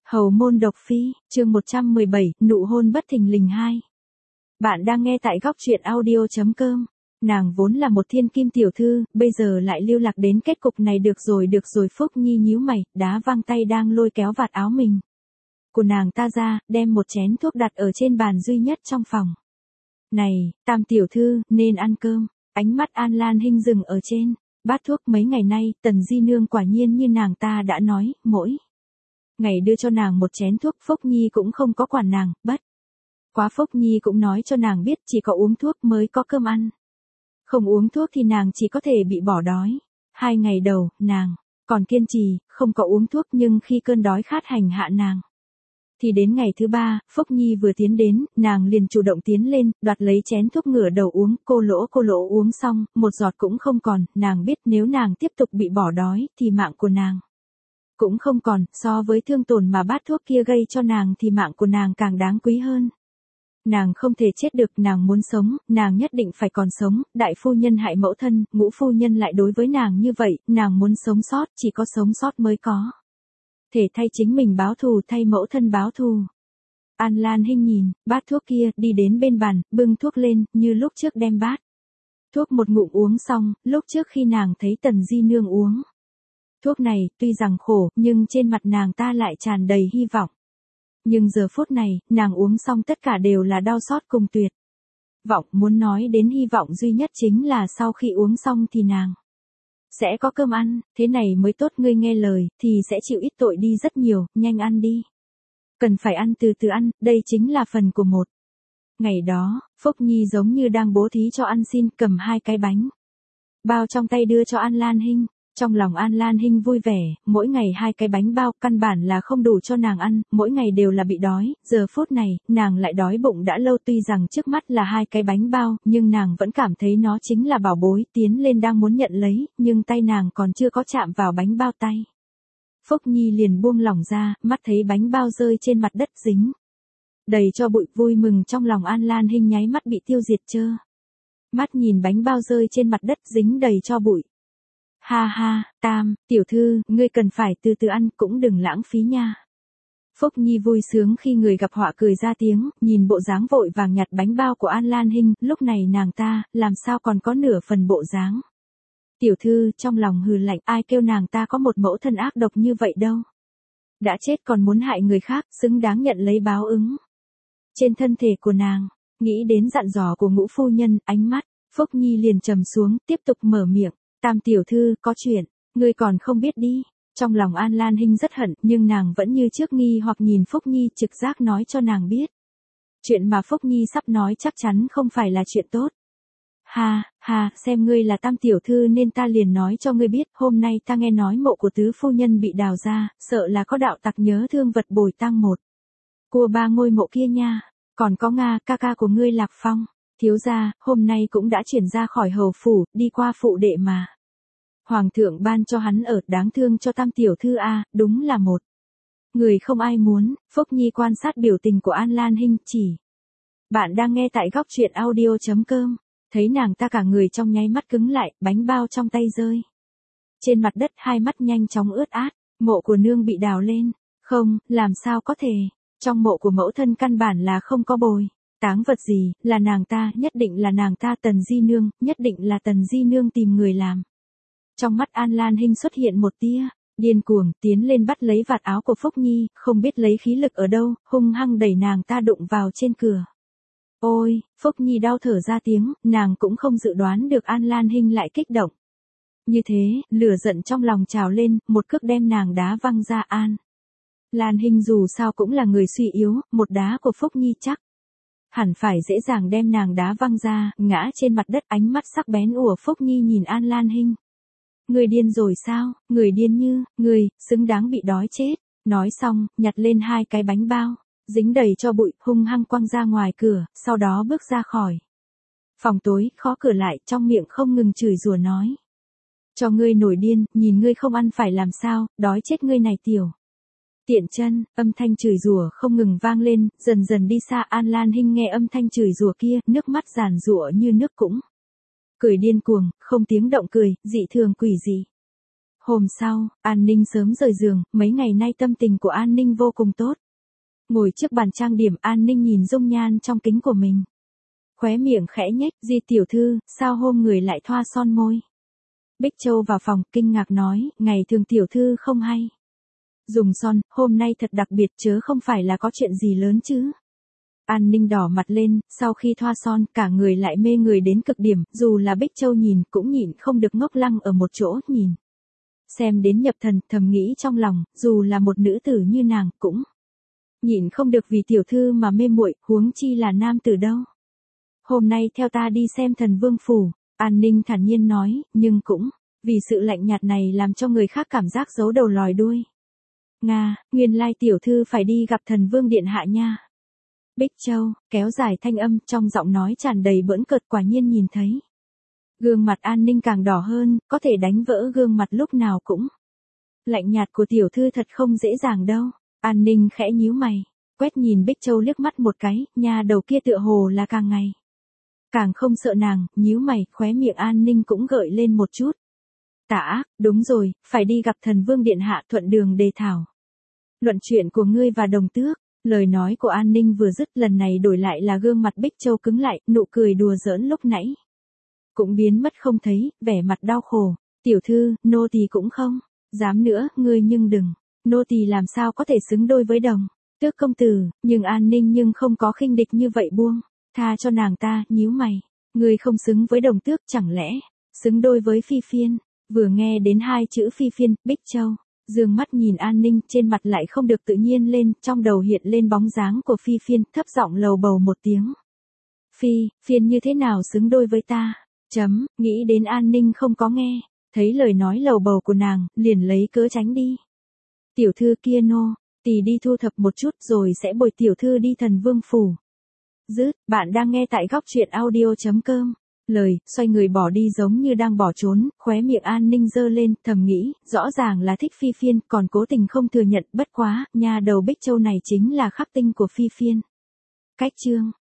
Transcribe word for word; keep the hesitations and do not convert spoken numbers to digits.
Hầu môn độc phi, chương một trăm mười bảy, nụ hôn bất thình lình hai. Bạn đang nghe tại góc truyện audio.com. Nàng vốn là một thiên kim tiểu thư, bây giờ lại lưu lạc đến kết cục này. Được rồi được rồi, Phúc Nhi nhíu mày, đá văng tay đang lôi kéo vạt áo mình của nàng ta ra, đem một chén thuốc đặt ở trên bàn duy nhất trong phòng. Này, Tam tiểu thư, nên ăn cơm. Ánh mắt An Lan Hinh dừng ở trên bát thuốc. Mấy ngày nay, Tần Di Nương quả nhiên như nàng ta đã nói, mỗi ngày đưa cho nàng một chén thuốc. Phúc Nhi cũng không có quản nàng, bất quá Phúc Nhi cũng nói cho nàng biết chỉ có uống thuốc mới có cơm ăn. Không uống thuốc thì nàng chỉ có thể bị bỏ đói. Hai ngày đầu, nàng còn kiên trì, không có uống thuốc, nhưng khi cơn đói khát hành hạ nàng, thì đến ngày thứ ba, Phúc Nhi vừa tiến đến, nàng liền chủ động tiến lên, đoạt lấy chén thuốc ngửa đầu uống. Cô lỗ cô lỗ uống xong, một giọt cũng không còn. Nàng biết nếu nàng tiếp tục bị bỏ đói, thì mạng của nàng cũng không còn. So với thương tổn mà bát thuốc kia gây cho nàng thì mạng của nàng càng đáng quý hơn. Nàng không thể chết được, nàng muốn sống, nàng nhất định phải còn sống. Đại phu nhân hại mẫu thân, ngũ phu nhân lại đối với nàng như vậy, nàng muốn sống sót, chỉ có sống sót mới có thể thay chính mình báo thù, thay mẫu thân báo thù. An Lan Hinh nhìn bát thuốc kia, đi đến bên bàn, bưng thuốc lên, như lúc trước đem bát thuốc một ngụm uống xong. Lúc trước khi nàng thấy Tần Di Nương uống thuốc này, tuy rằng khổ, nhưng trên mặt nàng ta lại tràn đầy hy vọng. Nhưng giờ phút này, nàng uống xong tất cả đều là đau xót cùng tuyệt vọng. Muốn nói đến hy vọng duy nhất chính là sau khi uống xong thì nàng sẽ có cơm ăn, thế này mới tốt. Ngươi nghe lời, thì sẽ chịu ít tội đi rất nhiều, nhanh ăn đi. Cần phải ăn từ từ ăn, đây chính là phần của một ngày đó. Phúc Nhi giống như đang bố thí cho ăn xin, cầm hai cái bánh bao trong tay đưa cho An Lan Hinh. Trong lòng An Lan Hinh vui vẻ, mỗi ngày hai cái bánh bao, căn bản là không đủ cho nàng ăn, mỗi ngày đều là bị đói. Giờ phút này, nàng lại đói bụng đã lâu. Tuy rằng trước mắt là hai cái bánh bao, nhưng nàng vẫn cảm thấy nó chính là bảo bối. Tiến lên đang muốn nhận lấy, nhưng tay nàng còn chưa có chạm vào bánh bao, tay Phúc Nhi liền buông lỏng ra, mắt thấy bánh bao rơi trên mặt đất dính đầy cho bụi. Vui mừng trong lòng An Lan Hinh nháy mắt bị tiêu diệt trơ mắt, nhìn bánh bao rơi trên mặt đất dính đầy cho bụi. Ha ha, Tam tiểu thư, ngươi cần phải từ từ ăn, cũng đừng lãng phí nha. Phúc Nhi vui sướng khi người gặp họa cười ra tiếng, nhìn bộ dáng vội vàng nhặt bánh bao của An Lan Hinh, lúc này nàng ta, làm sao còn có nửa phần bộ dáng tiểu thư. Trong lòng hừ lạnh, ai kêu nàng ta có một mẫu thân ác độc như vậy đâu. Đã chết còn muốn hại người khác, xứng đáng nhận lấy báo ứng trên thân thể của nàng. Nghĩ đến dặn dò của ngũ phu nhân, ánh mắt Phúc Nhi liền trầm xuống, tiếp tục mở miệng. Tam tiểu thư, có chuyện ngươi còn không biết đi. Trong lòng An Lan Hinh rất hận, nhưng nàng vẫn như trước nghi hoặc nhìn Phúc Nhi, trực giác nói cho nàng biết chuyện mà Phúc Nhi sắp nói chắc chắn không phải là chuyện tốt. Ha, ha, xem ngươi là Tam tiểu thư nên ta liền nói cho ngươi biết. Hôm nay ta nghe nói mộ của tứ phu nhân bị đào ra, sợ là có đạo tặc nhớ thương vật bồi tang một cua ba ngôi mộ kia nha. Còn có Nga, ca ca của ngươi Lạc Phong thiếu gia, hôm nay cũng đã chuyển ra khỏi hầu phủ, đi qua phụ đệ mà hoàng thượng ban cho hắn ở. Đáng thương cho Tam tiểu thư a, đúng là một người không ai muốn. Phúc Nhi quan sát biểu tình của An Lan Hinh, chỉ bạn đang nghe tại góc truyện audio.com. Thấy nàng ta cả người trong nháy mắt cứng lại, bánh bao trong tay rơi trên mặt đất, hai mắt nhanh chóng ướt át. Mộ của nương bị đào lên? Không, làm sao có thể. Trong mộ của mẫu thân căn bản là không có bồi táng vật gì. Là nàng ta, nhất định là nàng ta. Tần Di Nương, nhất định là Tần Di Nương tìm người làm. Trong mắt An Lan Hinh xuất hiện một tia điên cuồng, tiến lên bắt lấy vạt áo của Phúc Nhi, không biết lấy khí lực ở đâu, hung hăng đẩy nàng ta đụng vào trên cửa. Ôi, Phúc Nhi đau thở ra tiếng, nàng cũng không dự đoán được An Lan Hinh lại kích động như thế, lửa giận trong lòng trào lên, một cước đem nàng đá văng ra. An Lan Hinh dù sao cũng là người suy yếu, một đá của Phúc Nhi chắc hẳn phải dễ dàng đem nàng đá văng ra, ngã trên mặt đất. Ánh mắt sắc bén của Phúc Nhi nhìn An Lan Hinh. Người điên rồi sao, người điên như, người, xứng đáng bị đói chết. Nói xong, nhặt lên hai cái bánh bao dính đầy cho bụi, hung hăng quăng ra ngoài cửa, sau đó bước ra khỏi phòng tối, khóa cửa lại, trong miệng không ngừng chửi rủa nói. Cho ngươi nổi điên, nhìn ngươi không ăn phải làm sao, đói chết ngươi này tiểu tiện chân. Âm thanh chửi rủa không ngừng vang lên, dần dần đi xa. An Lan Hinh nghe âm thanh chửi rủa kia, nước mắt giàn giụa như nước, cũng cười điên cuồng, không tiếng động cười, dị thường quỷ dị. Hôm sau, An Ninh sớm rời giường, mấy ngày nay tâm tình của An Ninh vô cùng tốt. Ngồi trước bàn trang điểm, An Ninh nhìn dung nhan trong kính của mình. Khóe miệng khẽ nhếch, Di tiểu thư, sao hôm người lại thoa son môi? Bích Châu vào phòng, kinh ngạc nói, ngày thường tiểu thư không hay dùng son, hôm nay thật đặc biệt chớ không phải là có chuyện gì lớn chứ. An Ninh đỏ mặt lên, sau khi thoa son, cả người lại mê người đến cực điểm, dù là Bích Châu nhìn, cũng nhịn không được ngốc lăng ở một chỗ, nhìn. Xem đến nhập thần, thầm nghĩ trong lòng, dù là một nữ tử như nàng, cũng nhịn không được vì tiểu thư mà mê muội, huống chi là nam tử đâu. Hôm nay theo ta đi xem thần vương phủ, An Ninh thản nhiên nói, nhưng cũng, vì sự lạnh nhạt này làm cho người khác cảm giác giấu đầu lòi đuôi. Nga, nguyên lai tiểu thư phải đi gặp thần vương điện hạ nha. Bích Châu, kéo dài thanh âm trong giọng nói tràn đầy bỡn cợt, quả nhiên nhìn thấy. Gương mặt An Ninh càng đỏ hơn, có thể đánh vỡ gương mặt lúc nào cũng. Lạnh nhạt của tiểu thư thật không dễ dàng đâu. An Ninh khẽ nhíu mày, quét nhìn Bích Châu liếc mắt một cái, nha đầu kia tựa hồ là càng ngày càng không sợ nàng, nhíu mày, khóe miệng An Ninh cũng gợi lên một chút. Tà ác, đúng rồi, phải đi gặp thần vương điện hạ, thuận đường đề thảo luận chuyện của ngươi và Đồng Tước. Lời nói của An Ninh vừa dứt, lần này đổi lại là gương mặt Bích Châu cứng lại, nụ cười đùa giỡn lúc nãy cũng biến mất không thấy, vẻ mặt đau khổ. Tiểu thư, nô tỳ cũng không dám nữa, ngươi nhưng đừng, nô tỳ làm sao có thể xứng đôi với Đồng Tước công tử. Nhưng An Ninh nhưng không có khinh địch như vậy, buông tha cho nàng ta, nhíu mày, ngươi không xứng với Đồng Tước, chẳng lẽ xứng đôi với Phi Phiên? Vừa nghe đến hai chữ Phi Phiên, Bích Châu dương mắt nhìn An Ninh, trên mặt lại không được tự nhiên lên, trong đầu hiện lên bóng dáng của Phi Phiên, thấp giọng lầu bầu một tiếng. Phi, Phiên như thế nào xứng đôi với ta? Chấm, nghĩ đến An Ninh không có nghe, thấy lời nói lầu bầu của nàng, liền lấy cớ tránh đi. Tiểu thư kia nô, tỳ đi thu thập một chút rồi sẽ bồi tiểu thư đi thần vương phủ. Dứt, bạn đang nghe tại góc truyện audio chấm com. Lời, xoay người bỏ đi giống như đang bỏ trốn, khóe miệng An Ninh giơ lên, thầm nghĩ, rõ ràng là thích Phi Phiên, còn cố tình không thừa nhận, bất quá, nha đầu Bích Châu này chính là khắc tinh của Phi Phiên. Cách chương